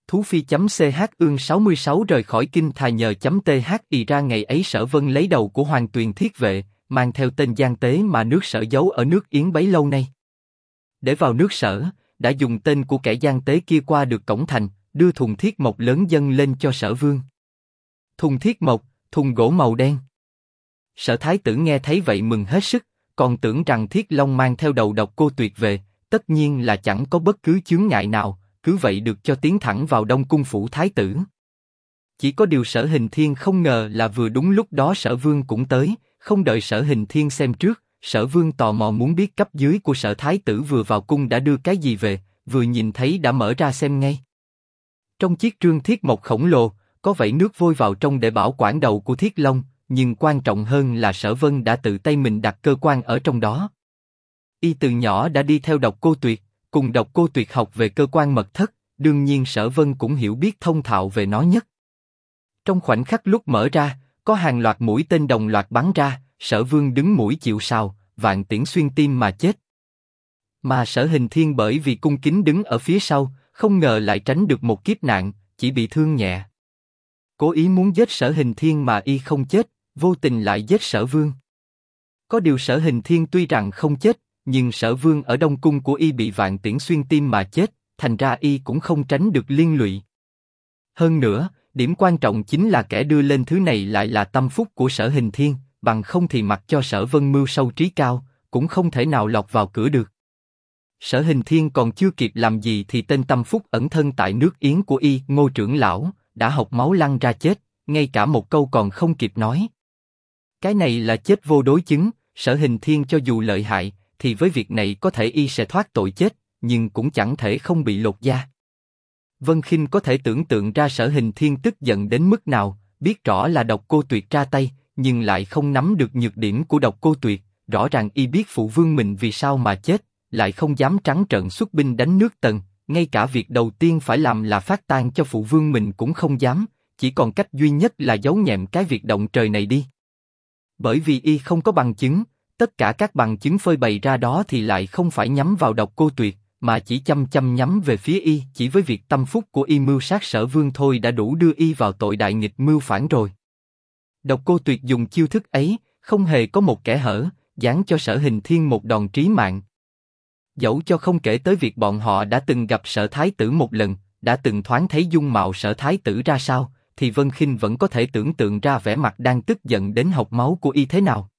Thú phi.ch ương 66 rời khỏi kinh Thà nhờ.thi ra ngày ấy Sở Vân lấy đầu của Hoàng Tuyền Thiết Vệ, mang theo tên gian tế mà nước Sở giấu ở nước Yến bấy lâu nay. Để vào nước Sở, đã dùng tên của kẻ gian tế kia qua được cổng thành, đưa thùng thiết mộc lớn dâng lên cho Sở Vương. Thùng thiết mộc, thùng gỗ màu đen. Sở Thái tử nghe thấy vậy mừng hết sức, còn tưởng rằng Thiết Long mang theo đầu Độc Cô Tuyệt về, tất nhiên là chẳng có bất cứ chướng ngại nào, cứ vậy được cho tiến thẳng vào Đông Cung phủ Thái tử. Chỉ có điều Sở Hình Thiên không ngờ là vừa đúng lúc đó Sở Vương cũng tới, không đợi Sở Hình Thiên xem trước, Sở Vương tò mò muốn biết cấp dưới của Sở Thái tử vừa vào cung đã đưa cái gì về, vừa nhìn thấy đã mở ra xem ngay. Trong chiếc trương thiết mộc khổng lồ, có vẩy nước vôi vào trong để bảo quản đầu của Thiết Long, nhưng quan trọng hơn là Sở Vân đã tự tay mình đặt cơ quan ở trong đó. Y từ nhỏ đã đi theo Độc Cô Tuyệt, cùng Độc Cô Tuyệt học về cơ quan mật thất, đương nhiên Sở Vân cũng hiểu biết thông thạo về nó nhất. Trong khoảnh khắc lúc mở ra, có hàng loạt mũi tên đồng loạt bắn ra, Sở Vương đứng mũi chịu sào, vạn tiễn xuyên tim mà chết. Mà Sở Hình Thiên bởi vì cung kính đứng ở phía sau, không ngờ lại tránh được một kiếp nạn, chỉ bị thương nhẹ. Cố ý muốn giết Sở Hình Thiên mà y không chết, vô tình lại giết Sở Vương. Có điều Sở Hình Thiên tuy rằng không chết, nhưng Sở Vương ở Đông Cung của y bị vạn tiễn xuyên tim mà chết, thành ra y cũng không tránh được liên lụy. Hơn nữa, điểm quan trọng chính là kẻ đưa lên thứ này lại là tâm phúc của Sở Hình Thiên, bằng không thì mặc cho Sở Vân mưu sâu trí cao, cũng không thể nào lọt vào cửa được. Sở Hình Thiên còn chưa kịp làm gì thì tên tâm phúc ẩn thân tại nước Yến của y, Ngô trưởng lão, đã hộc máu lăn ra chết, ngay cả một câu còn không kịp nói. Cái này là chết vô đối chứng, Sở Hình Thiên cho dù lợi hại, thì với việc này có thể y sẽ thoát tội chết, nhưng cũng chẳng thể không bị lột da. Vân Khinh có thể tưởng tượng ra Sở Hình Thiên tức giận đến mức nào, biết rõ là Độc Cô Tuyệt ra tay, nhưng lại không nắm được nhược điểm của Độc Cô Tuyệt, rõ ràng y biết phụ vương mình vì sao mà chết, lại không dám trắng trợn xuất binh đánh nước Tần, ngay cả việc đầu tiên phải làm là phát tang cho phụ vương mình cũng không dám, chỉ còn cách duy nhất là giấu nhẹm cái việc động trời này đi. Bởi vì y không có bằng chứng, tất cả các bằng chứng phơi bày ra đó thì lại không phải nhắm vào Độc Cô Tuyệt, mà chỉ chăm chăm nhắm về phía y, chỉ với việc tâm phúc của y mưu sát Sở Vương thôi đã đủ đưa y vào tội đại nghịch mưu phản rồi. Độc Cô Tuyệt dùng chiêu thức ấy, không hề có một kẽ hở, giáng cho Sở Hình Thiên một đòn trí mạng. Dẫu cho không kể tới việc bọn họ đã từng gặp Sở Thái tử một lần, đã từng thoáng thấy dung mạo Sở Thái tử ra sao, thì Vân Khinh vẫn có thể tưởng tượng ra vẻ mặt đang tức giận đến hộc máu của y thế nào.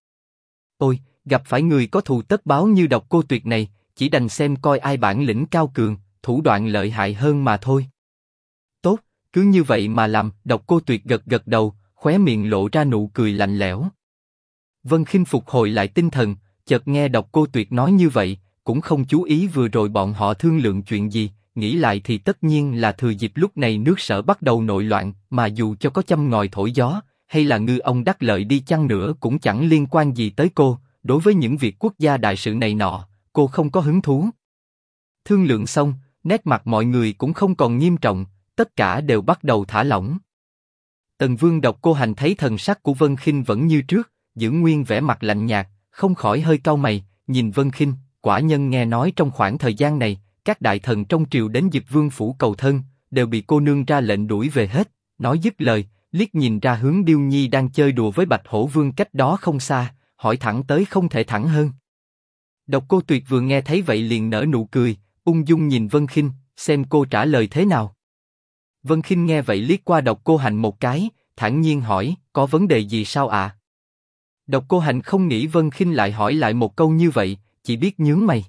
Ôi, gặp phải người có thù tất báo như Độc Cô Tuyệt này, chỉ đành xem coi ai bản lĩnh cao cường, thủ đoạn lợi hại hơn mà thôi. Tốt, cứ như vậy mà làm. Độc Cô Tuyệt gật gật đầu, khóe miệng lộ ra nụ cười lạnh lẽo. Vân Khinh phục hồi lại tinh thần, chợt nghe Độc Cô Tuyệt nói như vậy, cũng không chú ý vừa rồi bọn họ thương lượng chuyện gì, nghĩ lại thì tất nhiên là thừa dịp lúc này nước Sở bắt đầu nội loạn, mà dù cho có châm ngòi thổi gió, hay là ngư ông đắc lợi đi chăng nữa cũng chẳng liên quan gì tới cô, đối với những việc quốc gia đại sự này nọ, cô không có hứng thú. Thương lượng xong, nét mặt mọi người cũng không còn nghiêm trọng, tất cả đều bắt đầu thả lỏng. Tần Vương Độc Cô Hành thấy thần sắc của Vân Khinh vẫn như trước, giữ nguyên vẻ mặt lạnh nhạt, không khỏi hơi cau mày, nhìn Vân Khinh. Quả nhân nghe nói trong khoảng thời gian này, các đại thần trong triều đến Dực Vương phủ cầu thân, đều bị cô nương ra lệnh đuổi về hết. Nói dứt lời, liếc nhìn ra hướng Điêu Nhi đang chơi đùa với Bạch Hổ Vương cách đó không xa, hỏi thẳng tới không thể thẳng hơn. Độc Cô Tuyệt vừa nghe thấy vậy liền nở nụ cười, ung dung nhìn Vân Khinh, xem cô trả lời thế nào. Vân Khinh nghe vậy liếc qua Độc Cô Hành một cái, thản nhiên hỏi, có vấn đề gì sao ạ? Độc Cô Hành không nghĩ Vân Khinh lại hỏi lại một câu như vậy, chỉ biết nhướng mày.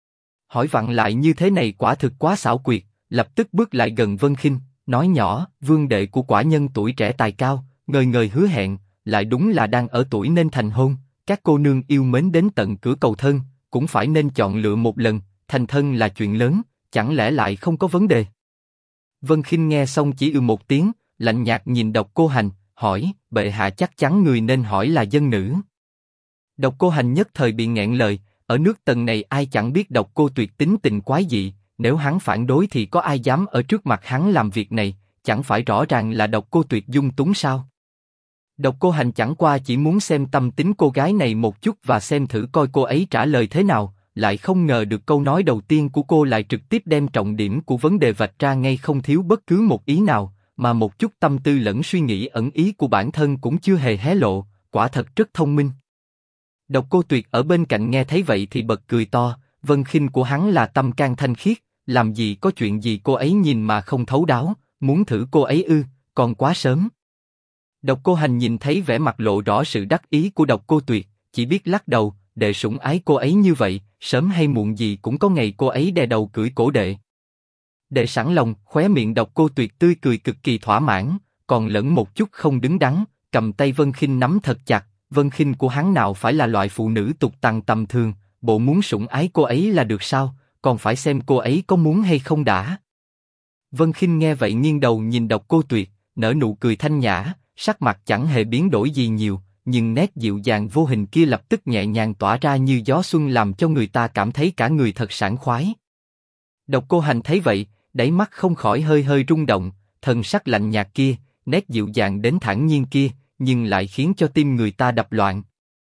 Hỏi vặn lại như thế này quả thực quá xảo quyệt, lập tức bước lại gần Vân Khinh, nói nhỏ, vương đệ của quả nhân tuổi trẻ tài cao, ngời ngời hứa hẹn, lại đúng là đang ở tuổi nên thành hôn, các cô nương yêu mến đến tận cửa cầu thân, cũng phải nên chọn lựa một lần, thành thân là chuyện lớn, chẳng lẽ lại không có vấn đề? Vân Khinh nghe xong chỉ một tiếng, lạnh nhạt nhìn Độc Cô Hành, hỏi, bệ hạ chắc chắn người nên hỏi là dân nữ. Độc Cô Hành nhất thời bị nghẹn lời, ở nước Tần này ai chẳng biết Độc Cô Tuyệt tính tình quái dị, nếu hắn phản đối thì có ai dám ở trước mặt hắn làm việc này, chẳng phải rõ ràng là Độc Cô Tuyệt dung túng sao? Độc Cô Hành chẳng qua chỉ muốn xem tâm tính cô gái này một chút và xem thử coi cô ấy trả lời thế nào, lại không ngờ được câu nói đầu tiên của cô lại trực tiếp đem trọng điểm của vấn đề vạch ra ngay không thiếu bất cứ một ý nào, mà một chút tâm tư lẫn suy nghĩ ẩn ý của bản thân cũng chưa hề hé lộ, quả thật rất thông minh. Độc Cô Tuyệt ở bên cạnh nghe thấy vậy thì bật cười to, Vân Khinh của hắn là tâm can thanh khiết, làm gì có chuyện gì cô ấy nhìn mà không thấu đáo, muốn thử cô ấy ư, còn quá sớm. Độc Cô Hành nhìn thấy vẻ mặt lộ rõ sự đắc ý của Độc Cô Tuyệt, chỉ biết lắc đầu, đệ sủng ái cô ấy như vậy, sớm hay muộn gì cũng có ngày cô ấy đè đầu cưỡi cổ đệ. Đệ sẵn lòng, khóe miệng Độc Cô Tuyệt tươi cười cực kỳ thỏa mãn, còn lẫn một chút không đứng đắn, cầm tay Vân Khinh nắm thật chặt. Vân Khinh của hắn nào phải là loại phụ nữ tục tằng tầm thường, bộ muốn sủng ái cô ấy là được sao, còn phải xem cô ấy có muốn hay không đã. Vân Khinh nghe vậy nghiêng đầu nhìn Độc Cô Tuyệt, nở nụ cười thanh nhã, sắc mặt chẳng hề biến đổi gì nhiều, nhưng nét dịu dàng vô hình kia lập tức nhẹ nhàng tỏa ra như gió xuân làm cho người ta cảm thấy cả người thật sảng khoái. Độc Cô Hành thấy vậy, đáy mắt không khỏi hơi hơi rung động, thần sắc lạnh nhạt kia, nét dịu dàng đến thản nhiên kia, nhưng lại khiến cho tim người ta đập loạn.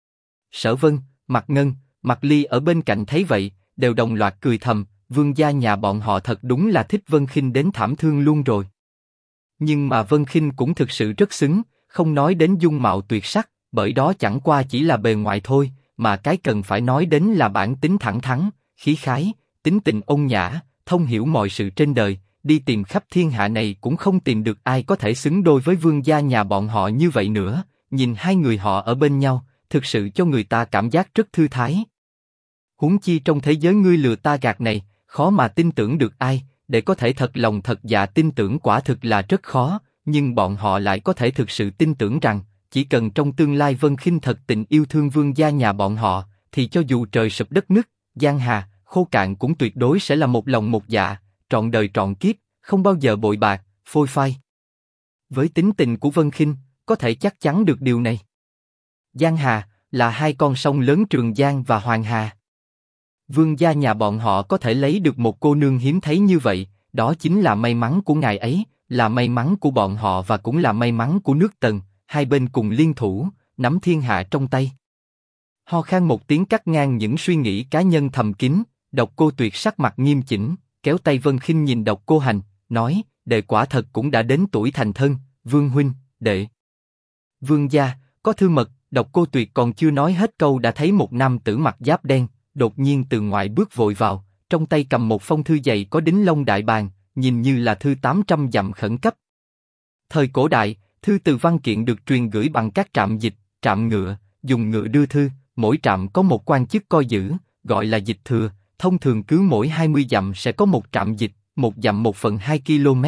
Sở Vân, Mạc Ngân, Mạc Ly ở bên cạnh thấy vậy, đều đồng loạt cười thầm, Vương gia nhà bọn họ thật đúng là thích Vân Khinh đến thảm thương luôn rồi. Nhưng mà Vân Khinh cũng thực sự rất xứng, không nói đến dung mạo tuyệt sắc, bởi đó chẳng qua chỉ là bề ngoài thôi, mà cái cần phải nói đến là bản tính thẳng thắn, khí khái, tính tình ôn nhã, thông hiểu mọi sự trên đời, đi tìm khắp thiên hạ này cũng không tìm được ai có thể xứng đôi với vương gia nhà bọn họ như vậy nữa. Nhìn hai người họ ở bên nhau, thực sự cho người ta cảm giác rất thư thái. Huống chi trong thế giới ngươi lừa ta gạt này, khó mà tin tưởng được ai, để có thể thật lòng thật dạ tin tưởng quả thực là rất khó, nhưng bọn họ lại có thể thực sự tin tưởng rằng, chỉ cần trong tương lai Vân Khinh thật tình yêu thương vương gia nhà bọn họ, thì cho dù trời sụp đất nứt, giang hà khô cạn cũng tuyệt đối sẽ là một lòng một dạ, trọn đời trọn kiếp, không bao giờ bội bạc, phôi phai. Với tính tình của Vân Khinh, có thể chắc chắn được điều này. Giang Hà là hai con sông lớn Trường Giang và Hoàng Hà. Vương gia nhà bọn họ có thể lấy được một cô nương hiếm thấy như vậy, đó chính là may mắn của ngài ấy, là may mắn của bọn họ và cũng là may mắn của nước Tần, hai bên cùng liên thủ, nắm thiên hạ trong tay. Ho khan một tiếng cắt ngang những suy nghĩ cá nhân thầm kín, Độc Cô Tuyệt sắc mặt nghiêm chỉnh, kéo tay Vân Khinh nhìn Độc Cô Hành, nói, đệ quả thật cũng đã đến tuổi thành thân, Vương huynh, đệ. Vương gia, có thư mật. Độc Cô Tuyệt còn chưa nói hết câu đã thấy một nam tử mặc giáp đen, đột nhiên từ ngoài bước vội vào, trong tay cầm một phong thư dày có đính lông đại bàng, nhìn như là thư 800 dặm khẩn cấp. Thời cổ đại, thư từ văn kiện được truyền gửi bằng các trạm dịch, trạm ngựa, dùng ngựa đưa thư, mỗi trạm có một quan chức coi giữ, gọi là dịch thừa, thông thường cứ mỗi 20 dặm sẽ có một trạm dịch, một dặm 1/2 km.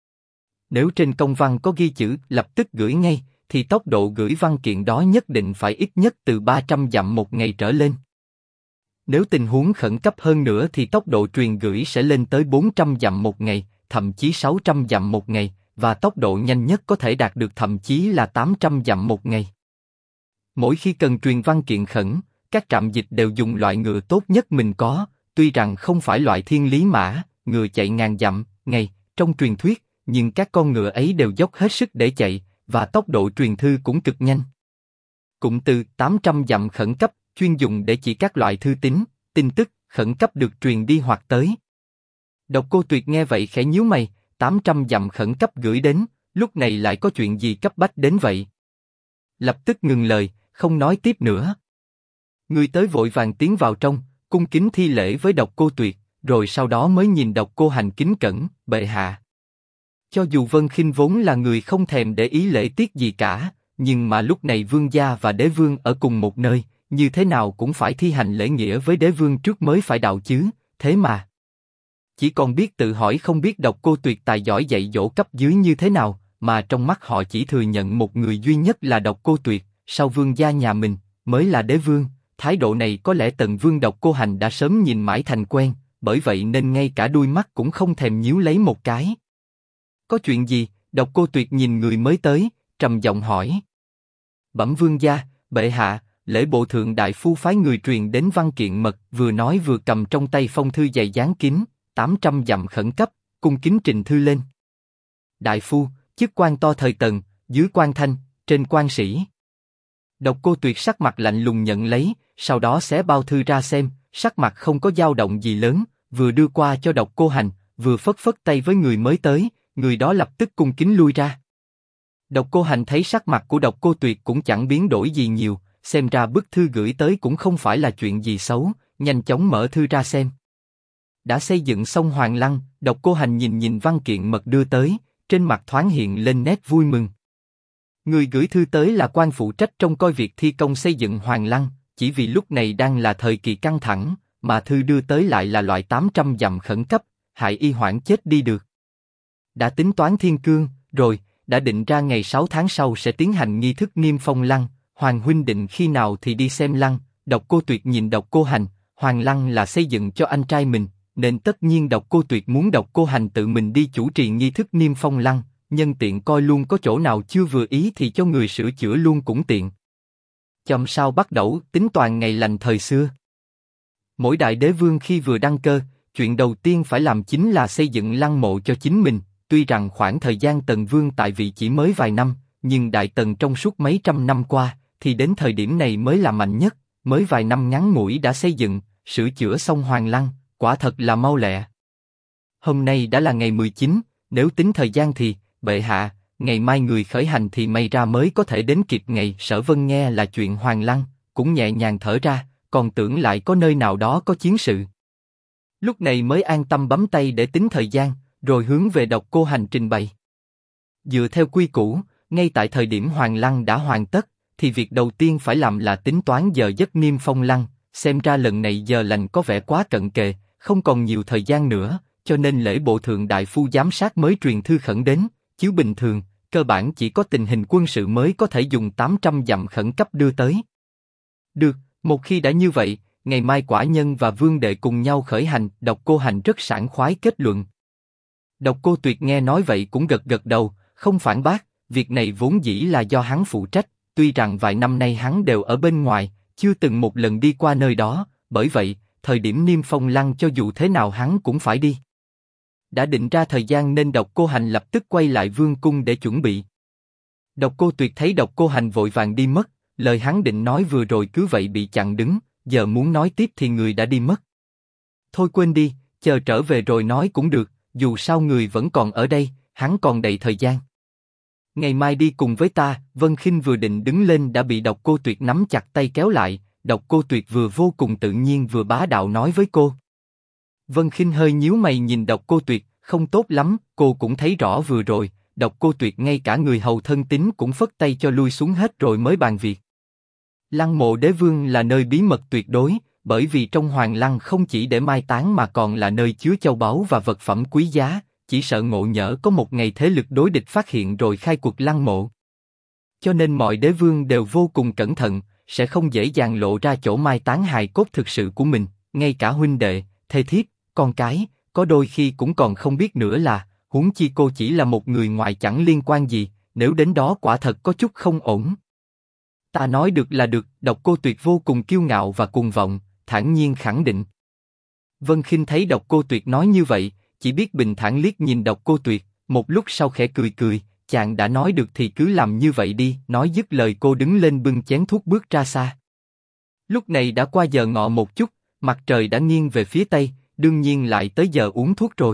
Nếu trên công văn có ghi chữ lập tức gửi ngay, thì tốc độ gửi văn kiện đó nhất định phải ít nhất từ 300 dặm một ngày trở lên. Nếu tình huống khẩn cấp hơn nữa thì tốc độ truyền gửi sẽ lên tới 400 dặm một ngày, thậm chí 600 dặm một ngày, và tốc độ nhanh nhất có thể đạt được thậm chí là 800 dặm một ngày. Mỗi khi cần truyền văn kiện khẩn, các trạm dịch đều dùng loại ngựa tốt nhất mình có, tuy rằng không phải loại thiên lý mã, ngựa chạy ngàn dặm, ngày, trong truyền thuyết, nhưng các con ngựa ấy đều dốc hết sức để chạy, và tốc độ truyền thư cũng cực nhanh. Cụm từ 800 dặm khẩn cấp, chuyên dùng để chỉ các loại thư tín, tin tức, khẩn cấp được truyền đi hoặc tới. Độc Cô Tuyệt nghe vậy khẽ nhíu mày, 800 dặm khẩn cấp gửi đến, lúc này lại có chuyện gì cấp bách đến vậy? Lập tức ngừng lời, không nói tiếp nữa. Người tới vội vàng tiến vào trong, cung kính thi lễ với Độc Cô Tuyệt, rồi sau đó mới nhìn Độc Cô Hành kính cẩn, bệ hạ. Cho dù Vân Khinh vốn là người không thèm để ý lễ tiết gì cả, nhưng mà lúc này vương gia và đế vương ở cùng một nơi, như thế nào cũng phải thi hành lễ nghĩa với đế vương trước mới phải đạo chứ, thế mà. Chỉ còn biết tự hỏi không biết Độc Cô Tuyệt tài giỏi dạy dỗ cấp dưới như thế nào, mà trong mắt họ chỉ thừa nhận một người duy nhất là Độc Cô Tuyệt, sau vương gia nhà mình, mới là đế vương. Thái độ này có lẽ Tần Vương Độc Cô Hành đã sớm nhìn mãi thành quen, bởi vậy nên ngay cả đuôi mắt cũng không thèm nhíu lấy một cái. Có chuyện gì? Độc Cô Tuyệt nhìn người mới tới, trầm giọng hỏi. Bẩm vương gia, bệ hạ, lễ bộ thượng đại phu phái người truyền đến văn kiện mật, vừa nói vừa cầm trong tay phong thư dày dán kín, 800 dặm khẩn cấp, cung kính trình thư lên. Đại phu, chức quan to thời Tần, dưới quan thanh, trên quan sĩ. Độc Cô Tuyệt sắc mặt lạnh lùng nhận lấy, sau đó xé bao thư ra xem, sắc mặt không có dao động gì lớn, vừa đưa qua cho Độc Cô Hành, vừa phất phất tay với người mới tới, người đó lập tức cung kính lui ra. Độc Cô Hành thấy sắc mặt của Độc Cô Tuyệt cũng chẳng biến đổi gì nhiều, xem ra bức thư gửi tới cũng không phải là chuyện gì xấu, nhanh chóng mở thư ra xem. Đã xây dựng xong Hoàng Lăng, Độc Cô Hành nhìn nhìn văn kiện mật đưa tới, trên mặt thoáng hiện lên nét vui mừng. Người gửi thư tới là quan phụ trách trông coi việc thi công xây dựng Hoàng Lăng, chỉ vì lúc này đang là thời kỳ căng thẳng, mà thư đưa tới lại là loại 800 dặm khẩn cấp, hại y hoãn chết đi được. Đã tính toán thiên cương, rồi, đã định ra ngày 6 tháng sau sẽ tiến hành nghi thức niêm phong lăng, Hoàng huynh định khi nào thì đi xem lăng. Độc Cô Tuyệt nhìn Độc Cô Hành, Hoàng Lăng là xây dựng cho anh trai mình, nên tất nhiên Độc Cô Tuyệt muốn Độc Cô Hành tự mình đi chủ trì nghi thức niêm phong lăng, nhân tiện coi luôn có chỗ nào chưa vừa ý thì cho người sửa chữa luôn cũng tiện. Chòm sao bắt đầu tính toàn ngày lành thời xưa. Mỗi đại đế vương khi vừa đăng cơ, chuyện đầu tiên phải làm chính là xây dựng lăng mộ cho chính mình. Tuy rằng khoảng thời gian Tần Vương tại vị chỉ mới vài năm, nhưng Đại Tần trong suốt mấy trăm năm qua, thì đến thời điểm này mới là mạnh nhất. Mới vài năm ngắn ngủi đã xây dựng, sửa chữa xong Hoàng Lăng, quả thật là mau lẹ. Hôm nay đã là ngày 19, nếu tính thời gian thì, bệ hạ, ngày mai người khởi hành thì may ra mới có thể đến kịp ngày. Sở Vân nghe là chuyện Hoàng Lăng, cũng nhẹ nhàng thở ra, còn tưởng lại có nơi nào đó có chiến sự. Lúc này mới an tâm bấm tay để tính thời gian, rồi hướng về Độc Cô Hành trình bày. Dựa theo quy củ, ngay tại thời điểm Hoàng Lăng đã hoàn tất, thì việc đầu tiên phải làm là tính toán giờ giấc niêm phong lăng. Xem ra lần này giờ lành có vẻ quá cận kề, không còn nhiều thời gian nữa, cho nên lễ bộ thượng đại phu giám sát mới truyền thư khẩn đến. Chiếu bình thường, cơ bản chỉ có tình hình quân sự mới có thể dùng 800 dặm khẩn cấp đưa tới. Được, một khi đã như vậy, ngày mai Quả Nhân và Vương Đệ cùng nhau khởi hành. Độc Cô Hành rất sảng khoái kết luận. Độc Cô Tuyệt nghe nói vậy cũng gật gật đầu, không phản bác. Việc này vốn dĩ là do hắn phụ trách, tuy rằng vài năm nay hắn đều ở bên ngoài, chưa từng một lần đi qua nơi đó, bởi vậy, thời điểm niêm phong lăng cho dù thế nào hắn cũng phải đi. Đã định ra thời gian nên Độc Cô Hành lập tức quay lại vương cung để chuẩn bị. Độc Cô Tuyệt thấy Độc Cô Hành vội vàng đi mất, lời hắn định nói vừa rồi cứ vậy bị chặn đứng, giờ muốn nói tiếp thì người đã đi mất. Thôi quên đi, chờ trở về rồi nói cũng được, dù sao người vẫn còn ở đây, hắn còn đầy thời gian. Ngày mai đi cùng với ta. Vân Khinh vừa định đứng lên đã bị Độc Cô Tuyệt nắm chặt tay kéo lại. Độc Cô Tuyệt vừa vô cùng tự nhiên vừa bá đạo nói với cô. Vân Khinh hơi nhíu mày nhìn Độc Cô Tuyệt, không tốt lắm. Cô cũng thấy rõ vừa rồi, Độc Cô Tuyệt ngay cả người hầu thân tín cũng phất tay cho lui xuống hết rồi mới bàn việc. Lăng mộ đế vương là nơi bí mật tuyệt đối, bởi vì trong Hoàng Lăng không chỉ để mai táng mà còn là nơi chứa châu báu và vật phẩm quý giá. Chỉ sợ ngộ nhỡ có một ngày thế lực đối địch phát hiện rồi khai cuộc lăng mộ. Cho nên mọi đế vương đều vô cùng cẩn thận, sẽ không dễ dàng lộ ra chỗ mai táng hài cốt thực sự của mình, ngay cả huynh đệ, thê thiếp, con cái, có đôi khi cũng còn không biết nữa là, huống chi cô chỉ là một người ngoài chẳng liên quan gì, nếu đến đó quả thật có chút không ổn. Ta nói được là được. Độc Cô Tuyệt vô cùng kiêu ngạo và cuồng vọng, thản nhiên khẳng định. Vân Khinh thấy Độc Cô Tuyệt nói như vậy, chỉ biết bình thản liếc nhìn Độc Cô Tuyệt, một lúc sau khẽ cười cười, chàng đã nói được thì cứ làm như vậy đi. Nói dứt lời cô đứng lên bưng chén thuốc bước ra xa. Lúc này đã qua giờ ngọ một chút, mặt trời đã nghiêng về phía tây, đương nhiên lại tới giờ uống thuốc rồi.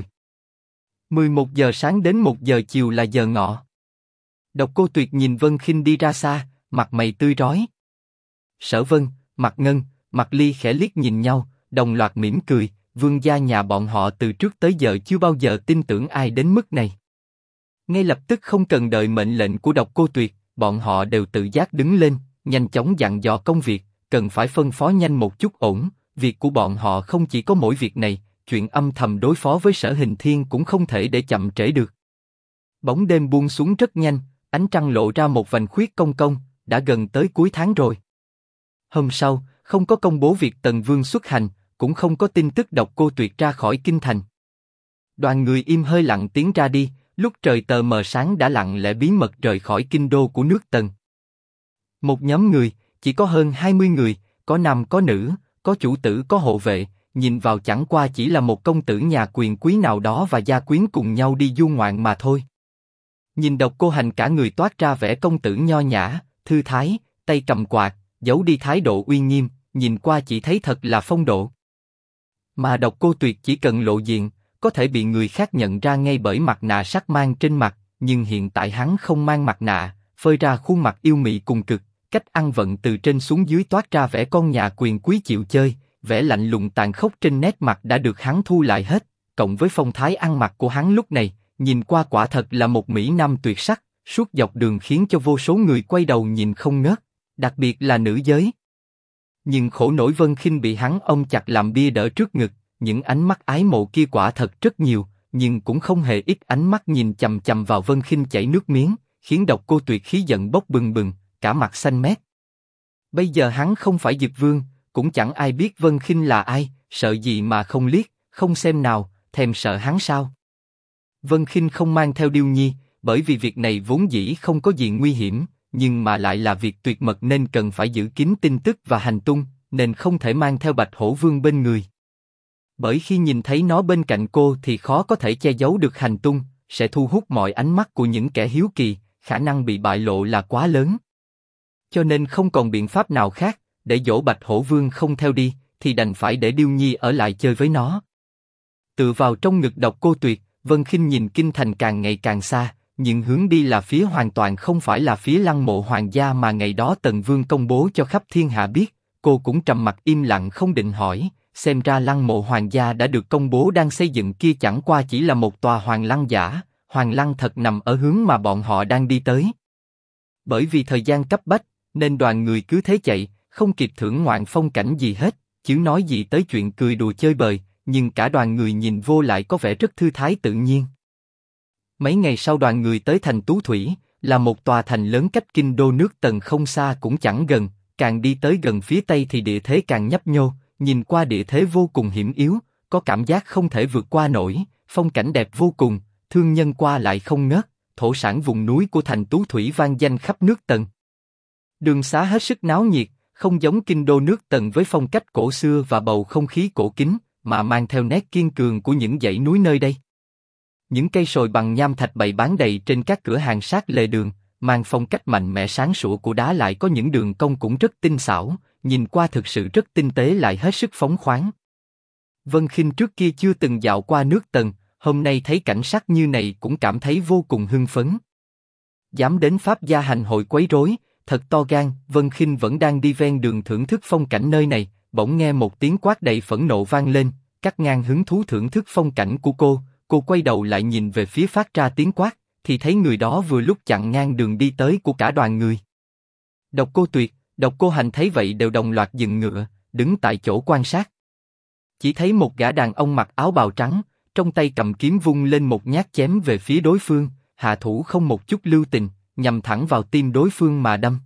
11 giờ sáng đến 1 giờ chiều là giờ ngọ. Độc Cô Tuyệt nhìn Vân Khinh đi ra xa, mặt mày tươi rói. Sở Vân, Mạc Ngân, Mạc Ly khẽ liếc nhìn nhau, đồng loạt mỉm cười. Vương gia nhà bọn họ từ trước tới giờ chưa bao giờ tin tưởng ai đến mức này. Ngay lập tức không cần đợi mệnh lệnh của Độc Cô Tuyệt, bọn họ đều tự giác đứng lên, nhanh chóng dặn dò công việc, cần phải phân phó nhanh một chút ổn. Việc của bọn họ không chỉ có mỗi việc này, chuyện âm thầm đối phó với Sở Hình Thiên cũng không thể để chậm trễ được. Bóng đêm buông xuống rất nhanh, ánh trăng lộ ra một vành khuyết cong cong, đã gần tới cuối tháng rồi. Hôm sau, không có công bố việc Tần Vương xuất hành, cũng không có tin tức Độc Cô Tuyệt ra khỏi kinh thành. Đoàn người im hơi lặng tiến ra đi, lúc trời tờ mờ sáng đã lặng lẽ bí mật rời khỏi kinh đô của nước Tần. Một nhóm người, chỉ có hơn 20 người, có nam có nữ, có chủ tử có hộ vệ, nhìn vào chẳng qua chỉ là một công tử nhà quyền quý nào đó và gia quyến cùng nhau đi du ngoạn mà thôi. Nhìn Độc Cô Hành cả người toát ra vẻ công tử nho nhã, thư thái, tay cầm quạt, giấu đi thái độ uy nghiêm, nhìn qua chỉ thấy thật là phong độ. Mà Độc Cô Tuyệt chỉ cần lộ diện, có thể bị người khác nhận ra ngay bởi mặt nạ sắt mang trên mặt, nhưng hiện tại hắn không mang mặt nạ, phơi ra khuôn mặt yêu mị cùng cực, cách ăn vận từ trên xuống dưới toát ra vẻ con nhà quyền quý chịu chơi, vẻ lạnh lùng tàn khốc trên nét mặt đã được hắn thu lại hết, cộng với phong thái ăn mặc của hắn lúc này, nhìn qua quả thật là một mỹ nam tuyệt sắc, suốt dọc đường khiến cho vô số người quay đầu nhìn không ngớt, đặc biệt là nữ giới. Nhưng khổ nổi Vân Khinh bị hắn ôm chặt làm bia đỡ trước ngực, những ánh mắt ái mộ kia quả thật rất nhiều, nhưng cũng không hề ít ánh mắt nhìn chằm chằm vào Vân Khinh chảy nước miếng, khiến Độc Cô Tuyệt khí giận bốc bừng bừng, cả mặt xanh mét. Bây giờ hắn không phải Dực Vương, cũng chẳng ai biết Vân Khinh là ai, sợ gì mà không liếc, không xem nào, thèm sợ hắn sao? Vân Khinh không mang theo Điêu Nhi, bởi vì việc này vốn dĩ không có gì nguy hiểm, nhưng mà lại là việc tuyệt mật nên cần phải giữ kín tin tức và hành tung, nên không thể mang theo Bạch Hổ Vương bên người. Bởi khi nhìn thấy nó bên cạnh cô thì khó có thể che giấu được hành tung, sẽ thu hút mọi ánh mắt của những kẻ hiếu kỳ, khả năng bị bại lộ là quá lớn. Cho nên không còn biện pháp nào khác, để dỗ Bạch Hổ Vương không theo đi, thì đành phải để Điêu Nhi ở lại chơi với nó. Tựa vào trong ngực Độc Cô Tuyệt, Vân Khinh nhìn kinh thành càng ngày càng xa, nhưng hướng đi là phía hoàn toàn không phải là phía lăng mộ hoàng gia mà ngày đó Tần Vương công bố cho khắp thiên hạ biết. Cô cũng trầm mặc im lặng không định hỏi, xem ra lăng mộ hoàng gia đã được công bố đang xây dựng kia chẳng qua chỉ là một tòa hoàng lăng giả, hoàng lăng thật nằm ở hướng mà bọn họ đang đi tới. Bởi vì thời gian cấp bách, nên đoàn người cứ thế chạy, không kịp thưởng ngoạn phong cảnh gì hết, chứ nói gì tới chuyện cười đùa chơi bời, nhưng cả đoàn người nhìn vô lại có vẻ rất thư thái tự nhiên. Mấy ngày sau đoàn người tới thành Tú Thủy, là một tòa thành lớn cách kinh đô nước Tần không xa cũng chẳng gần, càng đi tới gần phía tây thì địa thế càng nhấp nhô, nhìn qua địa thế vô cùng hiểm yếu, có cảm giác không thể vượt qua nổi, phong cảnh đẹp vô cùng, thương nhân qua lại không ngớt, thổ sản vùng núi của thành Tú Thủy vang danh khắp nước Tần. Đường xá hết sức náo nhiệt, không giống kinh đô nước Tần với phong cách cổ xưa và bầu không khí cổ kính, mà mang theo nét kiên cường của những dãy núi nơi đây. Những cây sồi bằng nham thạch bày bán đầy trên các cửa hàng sát lề đường, mang phong cách mạnh mẽ sáng sủa của đá lại có những đường cong cũng rất tinh xảo, nhìn qua thực sự rất tinh tế lại hết sức phóng khoáng. Vân Khinh trước kia chưa từng dạo qua nước Tần, hôm nay thấy cảnh sắc như này cũng cảm thấy vô cùng hưng phấn. Dám đến Pháp gia hành hội quấy rối, thật to gan. Vân Khinh vẫn đang đi ven đường thưởng thức phong cảnh nơi này, bỗng nghe một tiếng quát đầy phẫn nộ vang lên, cắt ngang hứng thú thưởng thức phong cảnh của cô. Cô quay đầu lại nhìn về phía phát ra tiếng quát, thì thấy người đó vừa lúc chặn ngang đường đi tới của cả đoàn người. Độc Cô Tuyệt, Độc Cô Hành thấy vậy đều đồng loạt dừng ngựa, đứng tại chỗ quan sát. Chỉ thấy một gã đàn ông mặc áo bào trắng, trong tay cầm kiếm vung lên một nhát chém về phía đối phương, hạ thủ không một chút lưu tình, nhằm thẳng vào tim đối phương mà đâm.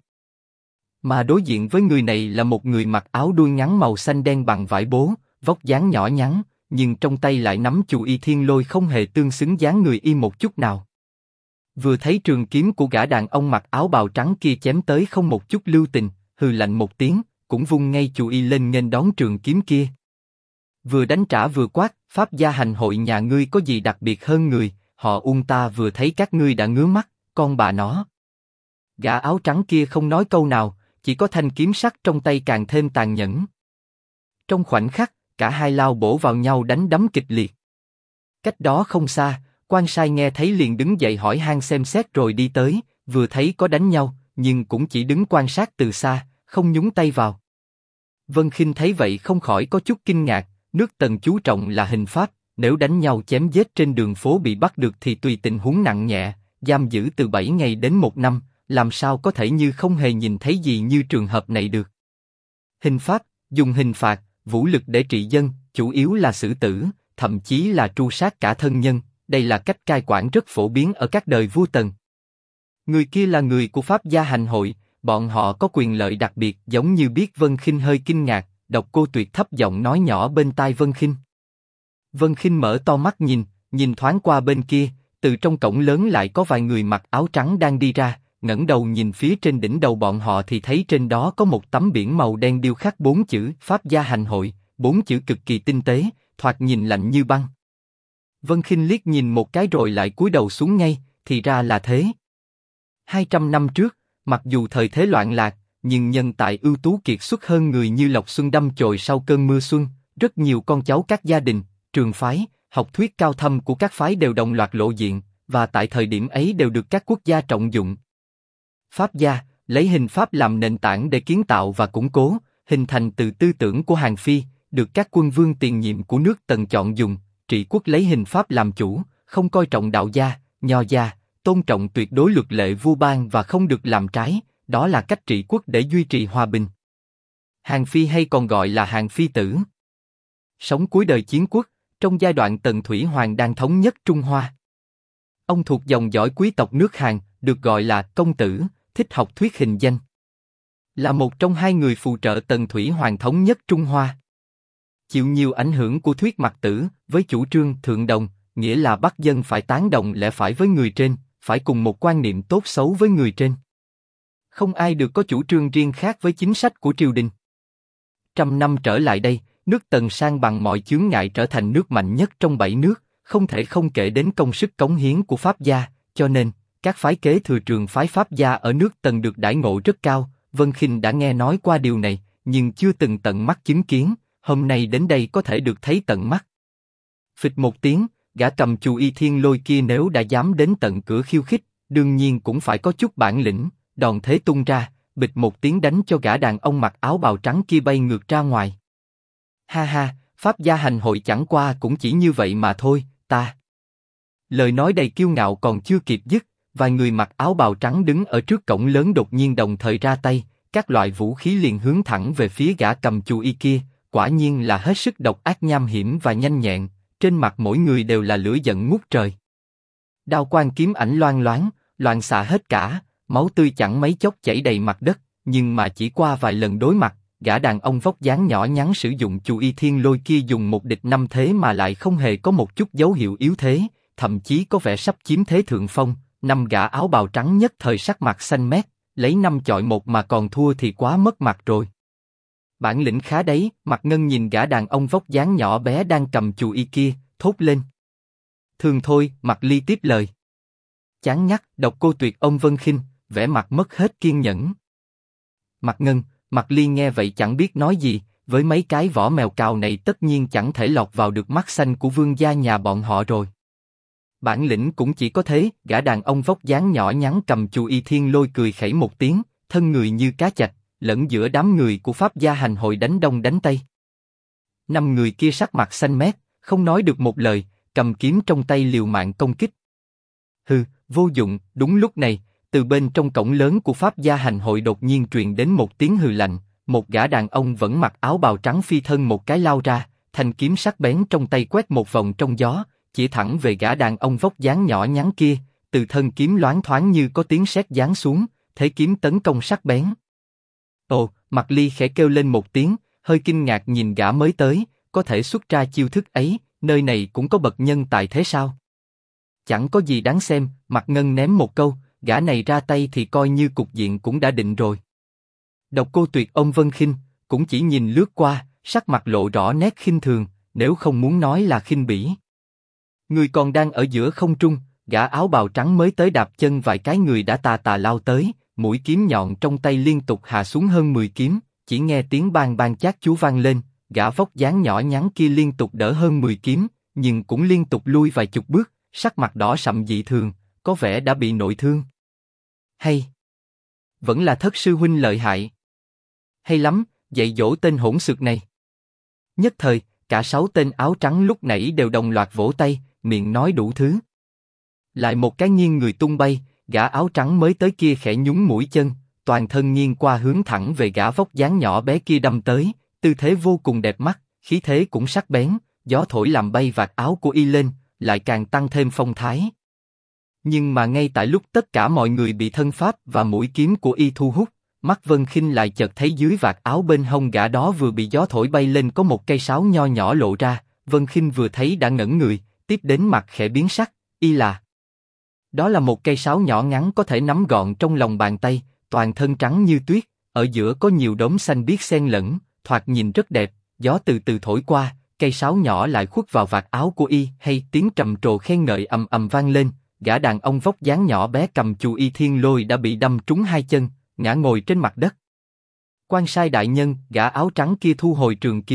Mà đối diện với người này là một người mặc áo đuôi ngắn màu xanh đen bằng vải bố, vóc dáng nhỏ nhắn, nhưng trong tay lại nắm chù y thiên lôi không hề tương xứng dáng người y một chút nào. Vừa thấy trường kiếm của gã đàn ông mặc áo bào trắng kia chém tới không một chút lưu tình, hừ lạnh một tiếng, cũng vung ngay chù y lên nghênh đón trường kiếm kia. Vừa đánh trả vừa quát, Pháp gia hành hội nhà ngươi có gì đặc biệt hơn người, họ Ung ta vừa thấy các ngươi đã ngứa mắt, con bà nó. Gã áo trắng kia không nói câu nào, chỉ có thanh kiếm sắt trong tay càng thêm tàn nhẫn. Trong khoảnh khắc, cả hai lao bổ vào nhau đánh đấm kịch liệt. Cách đó không xa, quan sai nghe thấy liền đứng dậy hỏi han xem xét rồi đi tới, vừa thấy có đánh nhau, nhưng cũng chỉ đứng quan sát từ xa, không nhúng tay vào. Vân Khinh thấy vậy không khỏi có chút kinh ngạc, nước Tần chú trọng là hình pháp, nếu đánh nhau chém giết trên đường phố bị bắt được thì tùy tình huống nặng nhẹ, giam giữ từ 7 ngày đến 1 năm, làm sao có thể như không hề nhìn thấy gì như trường hợp này được. Hình pháp, dùng hình phạt, vũ lực để trị dân, chủ yếu là xử tử, thậm chí là tru sát cả thân nhân, đây là cách cai quản rất phổ biến ở các đời vua Tần. Người kia là người của Pháp gia hành hội, bọn họ có quyền lợi đặc biệt. Giống như biết Vân Khinh hơi kinh ngạc, Độc Cô Tuyệt thấp giọng nói nhỏ bên tai Vân Khinh. Vân Khinh mở to mắt nhìn thoáng qua bên kia, từ trong cổng lớn lại có vài người mặc áo trắng đang đi ra, ngẩng đầu nhìn phía trên đỉnh đầu bọn họ thì thấy trên đó có một tấm biển màu đen điêu khắc 4 chữ Pháp gia hành hội, 4 chữ cực kỳ tinh tế, thoạt nhìn lạnh như băng. Vân Khinh liếc nhìn một cái rồi lại cúi đầu xuống ngay, thì ra là thế. 200 năm trước, mặc dù thời thế loạn lạc, nhưng nhân tài ưu tú kiệt xuất hơn người như Lộc Xuân đâm chồi sau cơn mưa xuân, Rất nhiều con cháu các gia đình, trường phái, học thuyết cao thâm của các phái đều đồng loạt lộ diện, và tại thời điểm ấy đều được các quốc gia trọng dụng. Pháp gia, lấy hình pháp làm nền tảng để kiến tạo và củng cố, hình thành từ tư tưởng của Hàn Phi, được các quân vương tiền nhiệm của nước Tần chọn dùng, trị quốc lấy hình pháp làm chủ, không coi trọng đạo gia, nho gia, tôn trọng tuyệt đối luật lệ vua ban và không được làm trái, đó là cách trị quốc để duy trì hòa bình. Hàn Phi hay còn gọi là Hàn Phi tử. Sống cuối đời chiến quốc, trong giai đoạn Tần Thủy Hoàng đang thống nhất Trung Hoa. Ông thuộc dòng dõi quý tộc nước Hàn, được gọi là công tử, thích học thuyết hình danh. Là một trong hai người phù trợ Tần Thủy Hoàng thống nhất Trung Hoa. Chịu nhiều ảnh hưởng của thuyết mặc tử, với chủ trương thượng đồng, nghĩa là bắt dân phải tán đồng lẽ phải với người trên, phải cùng một quan niệm tốt xấu với người trên. Không ai được có chủ trương riêng khác với chính sách của triều đình. Trăm năm trở lại đây, nước Tần sang bằng mọi chướng ngại trở thành nước mạnh nhất trong 7 nước, không thể không kể đến công sức cống hiến của Pháp gia, cho nên, các phái kế thừa trường phái Pháp gia ở nước Tần được đãi ngộ rất cao. Vân Khinh đã nghe nói qua điều này, nhưng chưa từng tận mắt chứng kiến, hôm nay đến đây có thể được thấy tận mắt. Phịch một tiếng, gã cầm chù Y Thiên Lôi kia nếu đã dám đến tận cửa khiêu khích, đương nhiên cũng phải có chút bản lĩnh, đòn thế tung ra, bịch một tiếng đánh cho gã đàn ông mặc áo bào trắng kia bay ngược ra ngoài. Ha ha, Pháp gia hành hội chẳng qua cũng chỉ như vậy mà thôi, ta. Lời nói đầy kiêu ngạo còn chưa kịp dứt, vài người mặc áo bào trắng đứng ở trước cổng lớn đột nhiên đồng thời ra tay, các loại vũ khí liền hướng thẳng về phía gã cầm chù Y kia, quả nhiên là hết sức độc ác nham hiểm và nhanh nhẹn, trên mặt mỗi người đều là lửa giận ngút trời. Đao quang kiếm ảnh loang loáng, loạn xạ hết cả, máu tươi chẳng mấy chốc chảy đầy mặt đất, nhưng mà chỉ qua vài lần đối mặt, gã đàn ông vóc dáng nhỏ nhắn sử dụng chù Y Thiên Lôi kia dùng một địch năm thế mà lại không hề có một chút dấu hiệu yếu thế, thậm chí có vẻ sắp chiếm thế thượng phong. Năm gã áo bào trắng nhất thời sắc mặt xanh mét, lấy 5 chọi 1 mà còn thua thì quá mất mặt rồi. Bản lĩnh khá đấy, Mạc Ngân nhìn gã đàn ông vóc dáng nhỏ bé đang cầm chù Y kia, thốt lên. Thường thôi, Mạc Ly tiếp lời. Chán nhắc, độc cô tuyệt ông Vân Khinh, vẻ mặt mất hết kiên nhẫn. Mạc Ngân, Mạc Ly nghe vậy chẳng biết nói gì, với mấy cái vỏ mèo cào này tất nhiên chẳng thể lọt vào được mắt xanh của vương gia nhà bọn họ rồi. Bản lĩnh cũng chỉ có thế, gã đàn ông vóc dáng nhỏ nhắn cầm chù Y Thiên Lôi cười khẩy một tiếng, thân người như cá chạch, lẫn giữa đám người của Pháp gia hành hội đánh đông đánh tây. 5 người kia sắc mặt xanh mét, không nói được một lời, cầm kiếm trong tay liều mạng công kích. Hừ, vô dụng. Đúng lúc này, từ bên trong cổng lớn của Pháp gia hành hội đột nhiên truyền đến một tiếng hừ lạnh, một gã đàn ông vẫn mặc áo bào trắng phi thân một cái lao ra, thanh kiếm sắc bén trong tay quét một vòng trong gió, chỉ thẳng về gã đàn ông vóc dáng nhỏ nhắn kia, từ thân kiếm loáng thoáng như có tiếng sét giáng xuống, thế kiếm tấn công sắc bén. Ồ, Mạc Ly khẽ kêu lên một tiếng, hơi kinh ngạc nhìn gã mới tới, có thể xuất ra chiêu thức ấy, nơi này cũng có bậc nhân tài thế sao? Chẳng có gì đáng xem, Mạc Ngân ném một câu, gã này ra tay thì coi như cục diện cũng đã định rồi. Độc cô tuyệt ông Vân Khinh cũng chỉ nhìn lướt qua, sắc mặt lộ rõ nét khinh thường, nếu không muốn nói là khinh bỉ. Người còn đang ở giữa không trung, gã áo bào trắng mới tới đạp chân vài cái người đã tà tà lao tới, mũi kiếm nhọn trong tay liên tục hạ xuống hơn 10 kiếm, chỉ nghe tiếng bang bang chát chúa vang lên, gã vóc dáng nhỏ nhắn kia liên tục đỡ hơn 10 kiếm, nhưng cũng liên tục lui vài chục bước, sắc mặt đỏ sậm dị thường, có vẻ đã bị nội thương. Hay, vẫn là thất sư huynh lợi hại. Hay lắm, dạy dỗ tên hỗn xược này. Nhất thời, cả 6 tên áo trắng lúc nãy đều đồng loạt vỗ tay, miệng nói đủ thứ. Lại một cái nghiêng người tung bay, gã áo trắng mới tới kia khẽ nhún mũi chân, toàn thân nghiêng qua hướng thẳng về gã vóc dáng nhỏ bé kia đâm tới, tư thế vô cùng đẹp mắt, khí thế cũng sắc bén, gió thổi làm bay vạt áo của y lên, lại càng tăng thêm phong thái. Nhưng mà ngay tại lúc tất cả mọi người bị thân pháp và mũi kiếm của y thu hút, mắt Vân Khinh lại chợt thấy dưới vạt áo bên hông gã đó vừa bị gió thổi bay lên có một cây sáo nho nhỏ lộ ra. Vân Khinh vừa thấy đã ngẩn người, tiếp đến mặt khẽ biến sắc, y là. Đó là một cây sáo nhỏ ngắn có thể nắm gọn trong lòng bàn tay, toàn thân trắng như tuyết, ở giữa có nhiều đốm xanh biếc xen lẫn, thoạt nhìn rất đẹp. Gió từ từ thổi qua, cây sáo nhỏ lại khuất vào vạt áo của y, hay tiếng trầm trồ khen ngợi ầm ầm vang lên. Gã đàn ông vóc dáng nhỏ bé cầm chù Y Thiên Lôi đã bị đâm trúng hai chân, ngã ngồi trên mặt đất. Quan sai đại nhân, gã áo trắng kia thu hồi trường kiếm,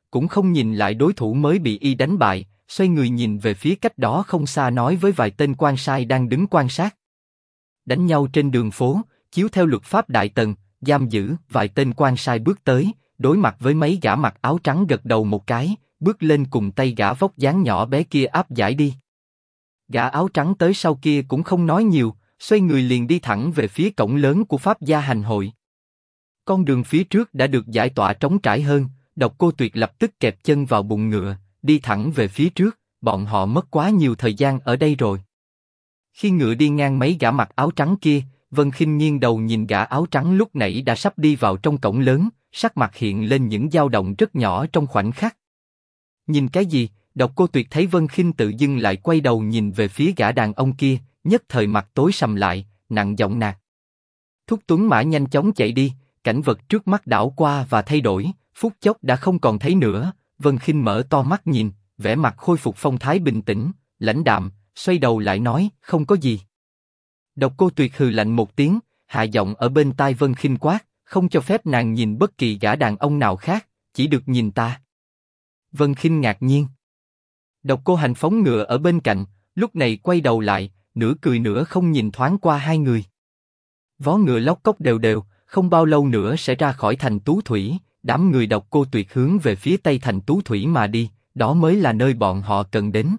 cũng không nhìn lại đối thủ mới bị y đánh bại, xoay người nhìn về phía cách đó không xa nói với vài tên quan sai đang đứng quan sát. Đánh nhau trên đường phố, chiếu theo luật pháp Đại Tần, giam giữ. Vài tên quan sai bước tới, đối mặt với mấy gã mặc áo trắng gật đầu một cái, bước lên cùng tay gã vóc dáng nhỏ bé kia áp giải đi. Gã áo trắng tới sau kia cũng không nói nhiều, xoay người liền đi thẳng về phía cổng lớn của Pháp gia hành hội. Con đường phía trước đã được giải tỏa trống trải hơn, Độc Cô Tuyệt lập tức kẹp chân vào bụng ngựa, đi thẳng về phía trước. Bọn họ mất quá nhiều thời gian ở đây rồi. Khi ngựa đi ngang mấy gã mặc áo trắng kia, Vân Khinh nghiêng đầu nhìn gã áo trắng lúc nãy đã sắp đi vào trong cổng lớn, sắc mặt hiện lên những dao động rất nhỏ trong khoảnh khắc. Nhìn cái gì? Độc Cô Tuyệt thấy Vân Khinh tự dưng lại quay đầu nhìn về phía gã đàn ông kia, nhất thời mặt tối sầm lại, nặng giọng nạt: Thúc Tuấn Mã nhanh chóng chạy đi. Cảnh vật trước mắt đảo qua và thay đổi, phút chốc đã không còn thấy nữa. Vân Khinh mở to mắt nhìn, vẻ mặt khôi phục phong thái bình tĩnh, lãnh đạm, xoay đầu lại nói: Không có gì. Độc Cô Tuyệt hừ lạnh một tiếng, hạ giọng ở bên tai Vân Khinh quát: Không cho phép nàng nhìn bất kỳ gã đàn ông nào khác, chỉ được nhìn ta. Vân Khinh ngạc nhiên. Độc Cô Hành phóng ngựa ở bên cạnh, lúc này quay đầu lại, nửa cười nửa không nhìn thoáng qua hai người. Vó ngựa lóc cóc đều đều, không bao lâu nữa sẽ ra khỏi thành Tú Thủy. Đám người Độc Cô Tuyệt hướng về phía tây thành Tú Thủy mà đi, đó mới là nơi bọn họ cần đến.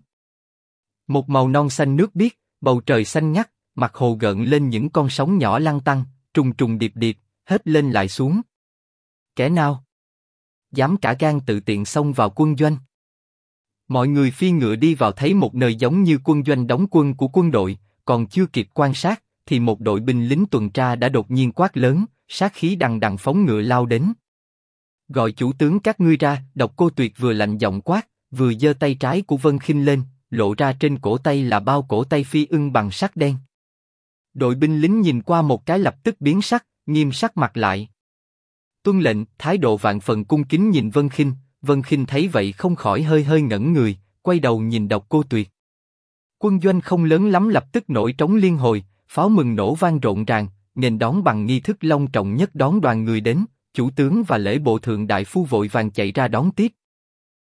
Một màu non xanh nước biếc, bầu trời xanh ngắt, mặt hồ gợn lên những con sóng nhỏ lăn tăn, trùng trùng điệp điệp, hết lên lại xuống. Kẻ nào dám cả gan tự tiện xông vào quân doanh? Mọi người phi ngựa đi vào thấy một nơi giống như quân doanh đóng quân của quân đội, còn chưa kịp quan sát, thì một đội binh lính tuần tra đã đột nhiên quát lớn, sát khí đằng đằng phóng ngựa lao đến. Gọi chủ tướng các ngươi ra. Độc Cô Tuyệt vừa lạnh giọng quát, vừa giơ tay trái của Vân Khinh lên, lộ ra trên cổ tay là bao cổ tay phi ưng bằng sắt đen. Đội binh lính nhìn qua một cái lập tức biến sắc, nghiêm sắc mặt lại. Tuân lệnh, thái độ vạn phần cung kính nhìn Vân Khinh. Vân Khinh thấy vậy không khỏi hơi hơi ngẩn người, quay đầu nhìn Độc Cô Tuyệt. Quân doanh không lớn lắm lập tức nổi trống liên hồi, pháo mừng nổ vang rộn ràng, nghênh đón bằng nghi thức long trọng nhất đón đoàn người đến. Chủ tướng và lễ bộ thượng đại phu vội vàng chạy ra đón tiếp.